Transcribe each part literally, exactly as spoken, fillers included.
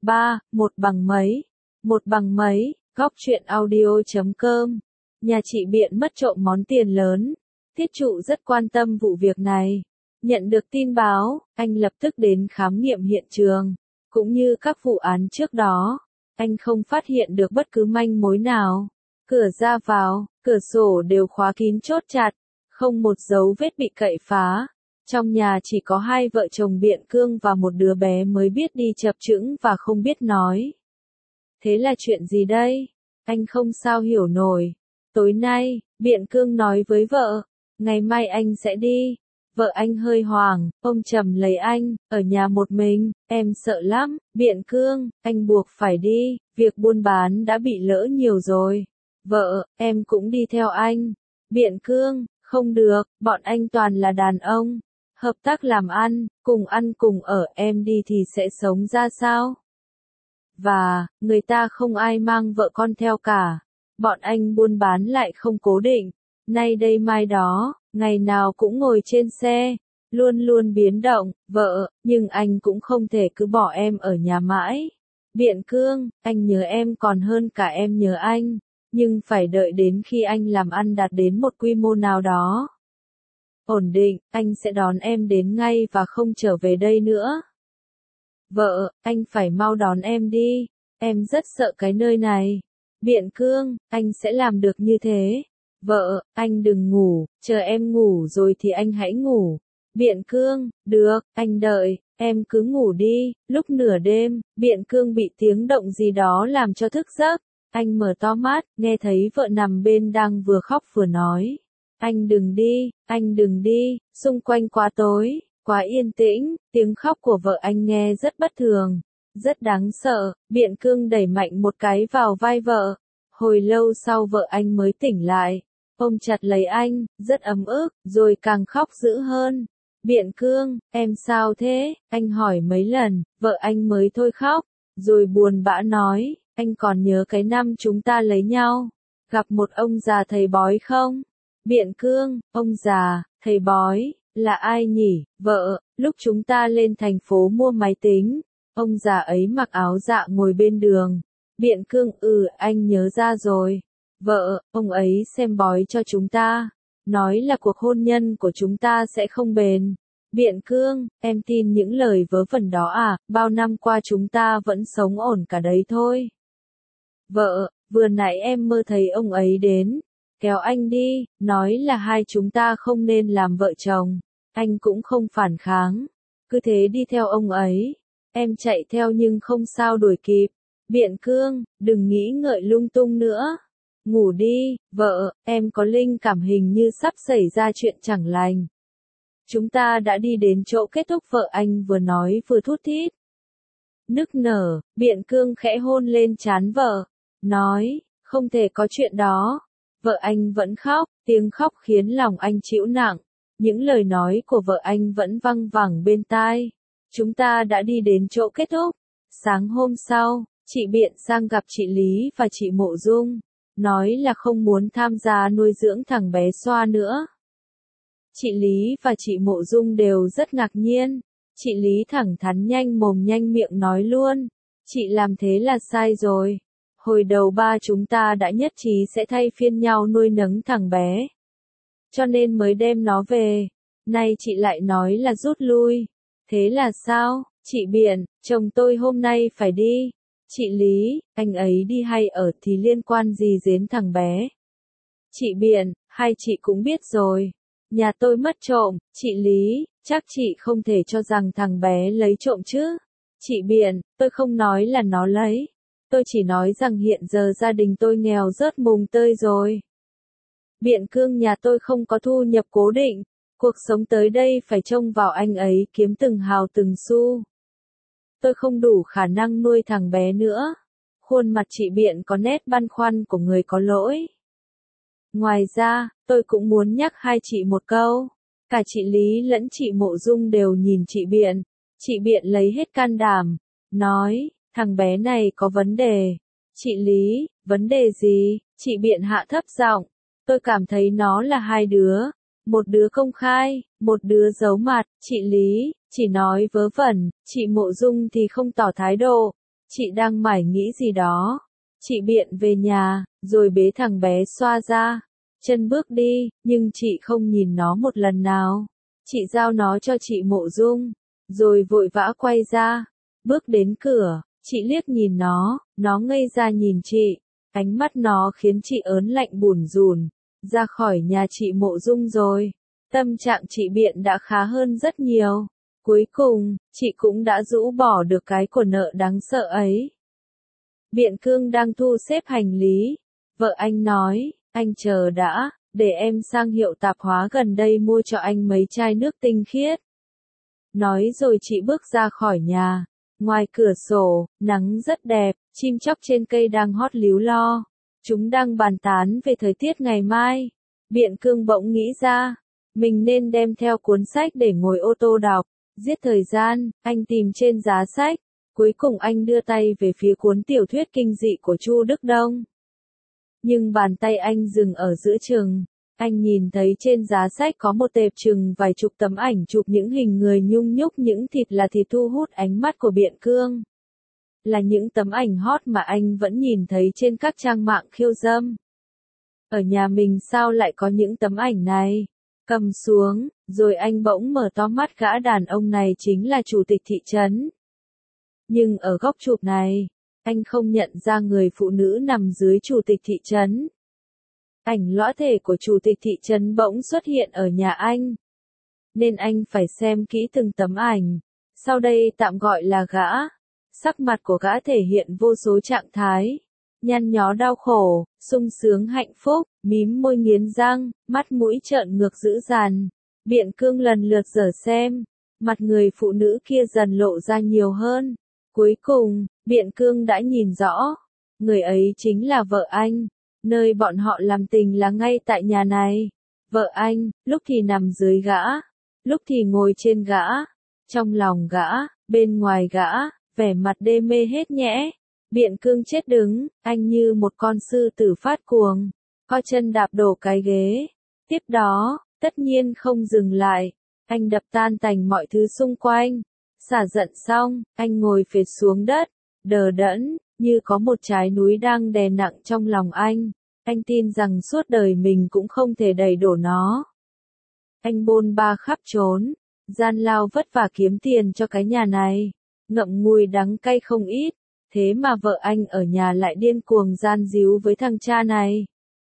ba, một bằng mấy, một bằng mấy, góc truyện audio chấm com. Nhà chị Biện mất trộm món tiền lớn. Thiết trụ rất quan tâm vụ việc này. Nhận được tin báo, anh lập tức đến khám nghiệm hiện trường. Cũng như các vụ án trước đó, anh không phát hiện được bất cứ manh mối nào. Cửa ra vào, cửa sổ đều khóa kín chốt chặt, không một dấu vết bị cậy phá. Trong nhà chỉ có hai vợ chồng Biện Cương và một đứa bé mới biết đi chập chững và không biết nói. Thế là chuyện gì đây? Anh không sao hiểu nổi. Tối nay, Biện Cương nói với vợ, ngày mai anh sẽ đi. Vợ anh hơi hoảng, ôm chầm lấy anh, ở nhà một mình, em sợ lắm. Biện Cương, anh buộc phải đi, việc buôn bán đã bị lỡ nhiều rồi. Vợ, em cũng đi theo anh. Biện Cương, không được, bọn anh toàn là đàn ông. Hợp tác làm ăn, cùng ăn cùng ở, em đi thì sẽ sống ra sao? Và, người ta không ai mang vợ con theo cả. Bọn anh buôn bán lại không cố định. Nay đây mai đó, ngày nào cũng ngồi trên xe. Luôn luôn biến động, vợ, nhưng anh cũng không thể cứ bỏ em ở nhà mãi. Biện Cương, anh nhớ em còn hơn cả em nhớ anh. Nhưng phải đợi đến khi anh làm ăn đạt đến một quy mô nào đó ổn định, anh sẽ đón em đến ngay và không trở về đây nữa. Vợ, anh phải mau đón em đi, em rất sợ cái nơi này. Biện Cương, anh sẽ làm được như thế. Vợ, anh đừng ngủ, chờ em ngủ rồi thì anh hãy ngủ. Biện Cương, được, anh đợi, em cứ ngủ đi. Lúc nửa đêm, Biện Cương bị tiếng động gì đó làm cho thức giấc. Anh mở to mắt, nghe thấy vợ nằm bên đang vừa khóc vừa nói. Anh đừng đi, anh đừng đi, xung quanh quá tối, quá yên tĩnh, tiếng khóc của vợ anh nghe rất bất thường, rất đáng sợ. Biện Cương đẩy mạnh một cái vào vai vợ. Hồi lâu sau vợ anh mới tỉnh lại, ôm chặt lấy anh, rất ấm ức, rồi càng khóc dữ hơn. Biện Cương, em sao thế? Anh hỏi mấy lần, vợ anh mới thôi khóc, rồi buồn bã nói, anh còn nhớ cái năm chúng ta lấy nhau, gặp một ông già thầy bói không? Biện Cương, ông già, thầy bói, là ai nhỉ? Vợ, lúc chúng ta lên thành phố mua máy tính, ông già ấy mặc áo dạ ngồi bên đường. Biện Cương, ừ, anh nhớ ra rồi. Vợ, ông ấy xem bói cho chúng ta, nói là cuộc hôn nhân của chúng ta sẽ không bền. Biện Cương, em tin những lời vớ vẩn đó à, bao năm qua chúng ta vẫn sống ổn cả đấy thôi. Vợ, vừa nãy em mơ thấy ông ấy đến, kéo anh đi, nói là hai chúng ta không nên làm vợ chồng. Anh cũng không phản kháng, cứ thế đi theo ông ấy. Em chạy theo nhưng không sao đuổi kịp. Biện Cương, đừng nghĩ ngợi lung tung nữa. Ngủ đi, vợ, em có linh cảm hình như sắp xảy ra chuyện chẳng lành. Chúng ta đã đi đến chỗ kết thúc, vợ anh vừa nói vừa thút thít. Nức nở, Biện Cương khẽ hôn lên trán vợ, nói, không thể có chuyện đó. Vợ anh vẫn khóc, tiếng khóc khiến lòng anh chịu nặng. Những lời nói của vợ anh vẫn văng vẳng bên tai. Chúng ta đã đi đến chỗ kết thúc. Sáng hôm sau, chị Biện sang gặp chị Lý và chị Mộ Dung, nói là không muốn tham gia nuôi dưỡng thằng bé Xoa nữa. Chị Lý và chị Mộ Dung đều rất ngạc nhiên. Chị Lý thẳng thắn nhanh mồm nhanh miệng nói luôn, chị làm thế là sai rồi. Hồi đầu ba chúng ta đã nhất trí sẽ thay phiên nhau nuôi nấng thằng bé, cho nên mới đem nó về. Nay chị lại nói là rút lui. Thế là sao? Chị Biện, chồng tôi hôm nay phải đi. Chị Lý, anh ấy đi hay ở thì liên quan gì đến thằng bé? Chị Biện, hai chị cũng biết rồi. Nhà tôi mất trộm. Chị Lý, chắc chị không thể cho rằng thằng bé lấy trộm chứ? Chị Biện, tôi không nói là nó lấy. Tôi chỉ nói rằng hiện giờ gia đình tôi nghèo rớt mùng tơi rồi. Biện Cương, nhà tôi không có thu nhập cố định. Cuộc sống tới đây phải trông vào anh ấy kiếm từng hào từng xu. Tôi không đủ khả năng nuôi thằng bé nữa. Khuôn mặt chị Biện có nét băn khoăn của người có lỗi. Ngoài ra, tôi cũng muốn nhắc hai chị một câu. Cả chị Lý lẫn chị Mộ Dung đều nhìn chị Biện. Chị Biện lấy hết can đảm, nói, thằng bé này có vấn đề. Chị Lý, vấn đề gì? Chị Biện hạ thấp giọng. Tôi cảm thấy nó là hai đứa. Một đứa công khai, một đứa giấu mặt. Chị Lý chỉ nói vớ vẩn, chị Mộ Dung thì không tỏ thái độ. Chị đang mải nghĩ gì đó. Chị Biện về nhà, rồi bế thằng bé Xoa ra. Chân bước đi, nhưng chị không nhìn nó một lần nào. Chị giao nó cho chị Mộ Dung, rồi vội vã quay ra. Bước đến cửa, chị liếc nhìn nó, nó ngây ra nhìn chị. Ánh mắt nó khiến chị ớn lạnh bủn rủn. Ra khỏi nhà chị Mộ Dung rồi. Tâm trạng chị Biện đã khá hơn rất nhiều. Cuối cùng, chị cũng đã rũ bỏ được cái của nợ đáng sợ ấy. Biện Cương đang thu xếp hành lý. Vợ anh nói, anh chờ đã, để em sang hiệu tạp hóa gần đây mua cho anh mấy chai nước tinh khiết. Nói rồi chị bước ra khỏi nhà. Ngoài cửa sổ, nắng rất đẹp, chim chóc trên cây đang hót líu lo. Chúng đang bàn tán về thời tiết ngày mai. Biện Cương bỗng nghĩ ra, mình nên đem theo cuốn sách để ngồi ô tô đọc. Giết thời gian, anh tìm trên giá sách. Cuối cùng anh đưa tay về phía cuốn tiểu thuyết kinh dị của Chu Đức Đông. Nhưng bàn tay anh dừng ở giữa chừng. Anh nhìn thấy trên giá sách có một tệp chừng vài chục tấm ảnh chụp những hình người nhung nhúc, những thịt là thịt thu hút ánh mắt của Biện Cương. Là những tấm ảnh hot mà anh vẫn nhìn thấy trên các trang mạng khiêu dâm. Ở nhà mình sao lại có những tấm ảnh này? Cầm xuống, rồi anh bỗng mở to mắt, gã đàn ông này chính là chủ tịch thị trấn. Nhưng ở góc chụp này, anh không nhận ra người phụ nữ nằm dưới chủ tịch thị trấn. Ảnh lõa thể của chủ tịch thị trấn bỗng xuất hiện ở nhà anh. Nên anh phải xem kỹ từng tấm ảnh. Sau đây tạm gọi là gã. Sắc mặt của gã thể hiện vô số trạng thái. Nhăn nhó đau khổ, sung sướng hạnh phúc, mím môi nghiến răng, mắt mũi trợn ngược dữ dằn. Biện Cương lần lượt dở xem. Mặt người phụ nữ kia dần lộ ra nhiều hơn. Cuối cùng, Biện Cương đã nhìn rõ. Người ấy chính là vợ anh. Nơi bọn họ làm tình là ngay tại nhà này. Vợ anh, lúc thì nằm dưới gã, lúc thì ngồi trên gã. Trong lòng gã, bên ngoài gã, vẻ mặt đê mê hết nhẽ. Biện Cương chết đứng, anh như một con sư tử phát cuồng. Co chân đạp đổ cái ghế. Tiếp đó, tất nhiên không dừng lại. Anh đập tan tành mọi thứ xung quanh. Xả giận xong, anh ngồi phệt xuống đất, đờ đẫn, như có một trái núi đang đè nặng trong lòng anh. Anh tin rằng suốt đời mình cũng không thể đẩy đổ nó. Anh bôn ba khắp trốn, gian lao vất vả kiếm tiền cho cái nhà này, ngậm ngùi đắng cay không ít. Thế mà vợ anh ở nhà lại điên cuồng gian díu với thằng cha này.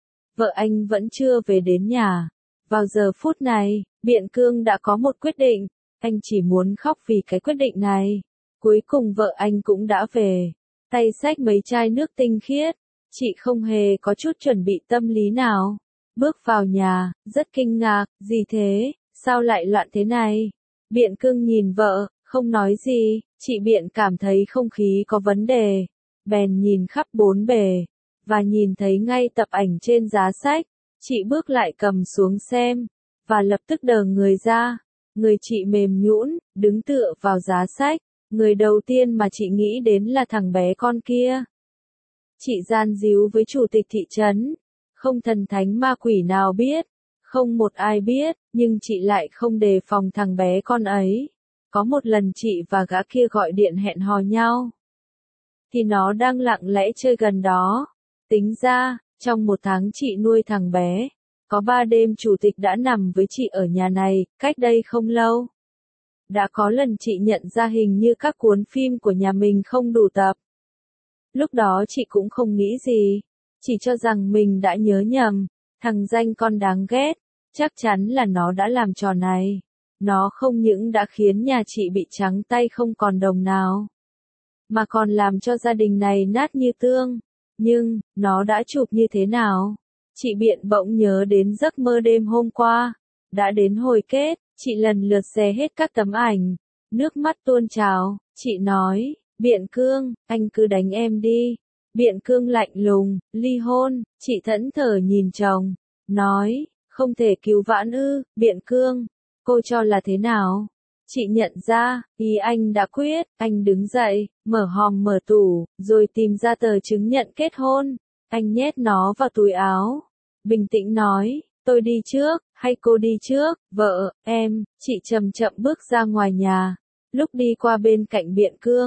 Vợ anh vẫn chưa về đến nhà. Vào giờ phút này, Biện Cương đã có một quyết định. Anh chỉ muốn khóc vì cái quyết định này. Cuối cùng vợ anh cũng đã về. Tay xách mấy chai nước tinh khiết. Chị không hề có chút chuẩn bị tâm lý nào. Bước vào nhà, rất kinh ngạc. Gì thế? Sao lại loạn thế này? Biện Cương nhìn vợ, không nói gì. Chị Biện cảm thấy không khí có vấn đề. Bèn nhìn khắp bốn bề. Và nhìn thấy ngay tập ảnh trên giá sách. Chị bước lại cầm xuống xem. Và lập tức đờ người ra. Người chị mềm nhũn, đứng tựa vào giá sách. Người đầu tiên mà chị nghĩ đến là thằng bé con kia. Chị gian díu với chủ tịch thị trấn. Không thần thánh ma quỷ nào biết. Không một ai biết, nhưng chị lại không đề phòng thằng bé con ấy. Có một lần chị và gã kia gọi điện hẹn hò nhau. Thì nó đang lặng lẽ chơi gần đó. Tính ra, trong một tháng chị nuôi thằng bé. Có ba đêm chủ tịch đã nằm với chị ở nhà này, cách đây không lâu. Đã có lần chị nhận ra hình như các cuốn phim của nhà mình không đủ tập. Lúc đó chị cũng không nghĩ gì. Chỉ cho rằng mình đã nhớ nhầm. Thằng danh con đáng ghét. Chắc chắn là nó đã làm trò này. Nó không những đã khiến nhà chị bị trắng tay không còn đồng nào. Mà còn làm cho gia đình này nát như tương. Nhưng, nó đã chụp như thế nào? Chị Biện bỗng nhớ đến giấc mơ đêm hôm qua. Đã đến hồi kết, chị lần lượt xé hết các tấm ảnh. Nước mắt tuôn trào, chị nói, Biện Cương, anh cứ đánh em đi. Biện Cương lạnh lùng, ly hôn, chị thẫn thờ nhìn chồng. Nói, không thể cứu vãn ư, Biện Cương. Cô cho là thế nào? Chị nhận ra, ý anh đã quyết, anh đứng dậy, mở hòm mở tủ, rồi tìm ra tờ chứng nhận kết hôn. Anh nhét nó vào túi áo. Bình tĩnh nói, tôi đi trước, hay cô đi trước, vợ, em, chị chậm chậm bước ra ngoài nhà. Lúc đi qua bên cạnh Biện Cương,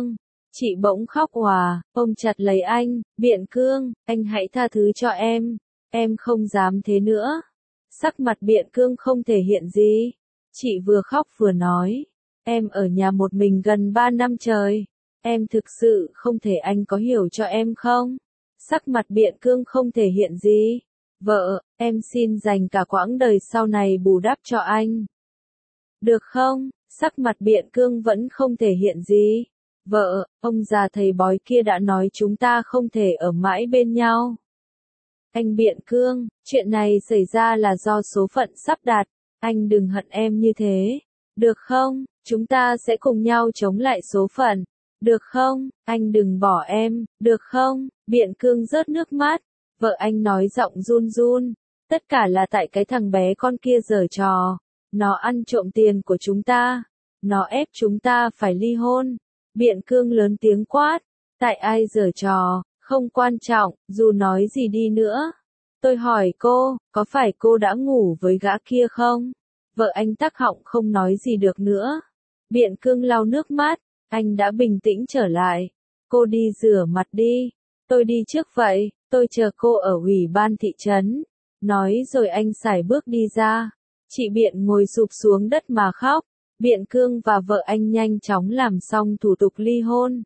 Chị bỗng khóc òa, ôm chặt lấy anh, Biện Cương, anh hãy tha thứ cho em, em không dám thế nữa. Sắc mặt Biện Cương không thể hiện gì. Chị vừa khóc vừa nói, em ở nhà một mình gần ba năm trời, em thực sự không thể, anh có hiểu cho em không? Sắc mặt Biện Cương không thể hiện gì. Vợ, em xin dành cả quãng đời sau này bù đắp cho anh. Được không? Sắc mặt Biện Cương vẫn không thể hiện gì. Vợ, ông già thầy bói kia đã nói chúng ta không thể ở mãi bên nhau. Anh Biện Cương, chuyện này xảy ra là do số phận sắp đặt, anh đừng hận em như thế. Được không? Chúng ta sẽ cùng nhau chống lại số phận. Được không? Anh đừng bỏ em, được không? Biện Cương rớt nước mắt. Vợ anh nói giọng run run. Tất cả là tại cái thằng bé con kia giở trò. Nó ăn trộm tiền của chúng ta. Nó ép chúng ta phải ly hôn. Biện Cương lớn tiếng quát. Tại ai giở trò, không quan trọng, dù nói gì đi nữa. Tôi hỏi cô, có phải cô đã ngủ với gã kia không? Vợ anh tắc họng không nói gì được nữa. Biện Cương lau nước mắt. Anh đã bình tĩnh trở lại. Cô đi rửa mặt đi. Tôi đi trước vậy, tôi chờ cô ở ủy ban thị trấn. Nói rồi anh sải bước đi ra. Chị Biện ngồi sụp xuống đất mà khóc. Biện Cương và vợ anh nhanh chóng làm xong thủ tục ly hôn.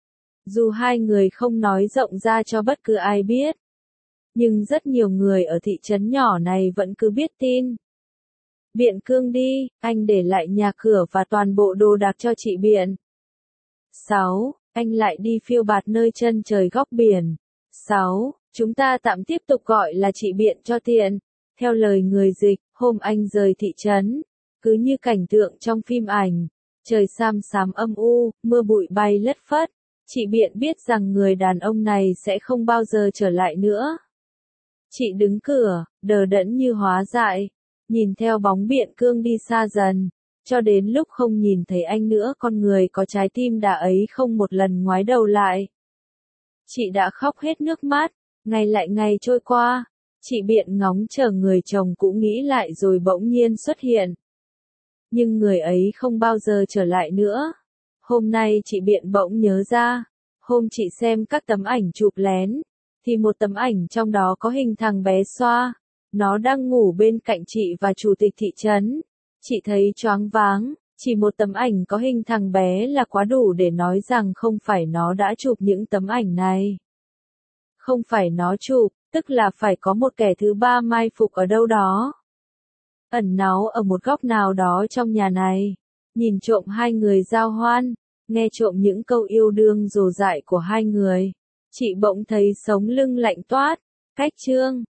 Dù hai người không nói rộng ra cho bất cứ ai biết, nhưng rất nhiều người ở thị trấn nhỏ này vẫn cứ biết tin. Biện Cương đi, anh để lại nhà cửa và toàn bộ đồ đạc cho chị Biện. sáu. Anh lại đi phiêu bạt nơi chân trời góc biển. sáu. Chúng ta tạm tiếp tục gọi là chị Biện cho tiện. Theo lời người dịch, hôm anh rời thị trấn, cứ như cảnh tượng trong phim ảnh. Trời xám xám âm u, mưa bụi bay lất phất. Chị Biện biết rằng người đàn ông này sẽ không bao giờ trở lại nữa. Chị đứng cửa, đờ đẫn như hóa dại, nhìn theo bóng Biện Cương đi xa dần, cho đến lúc không nhìn thấy anh nữa, con người có trái tim đà ấy không một lần ngoái đầu lại. Chị đã khóc hết nước mắt, ngày lại ngày trôi qua, chị Biện ngóng chờ người chồng cũ nghĩ lại rồi bỗng nhiên xuất hiện. Nhưng người ấy không bao giờ trở lại nữa. Hôm nay chị Biện bỗng nhớ ra, hôm chị xem các tấm ảnh chụp lén, thì một tấm ảnh trong đó có hình thằng bé Xoa, nó đang ngủ bên cạnh chị và chủ tịch thị trấn. Chị thấy choáng váng, chỉ một tấm ảnh có hình thằng bé là quá đủ để nói rằng không phải nó đã chụp những tấm ảnh này. Không phải nó chụp, tức là phải có một kẻ thứ ba mai phục ở đâu đó. Ẩn náu ở một góc nào đó trong nhà này, nhìn trộm hai người giao hoan, nghe trộm những câu yêu đương rồ dại của hai người. Chị bỗng thấy sống lưng lạnh toát. Cách chương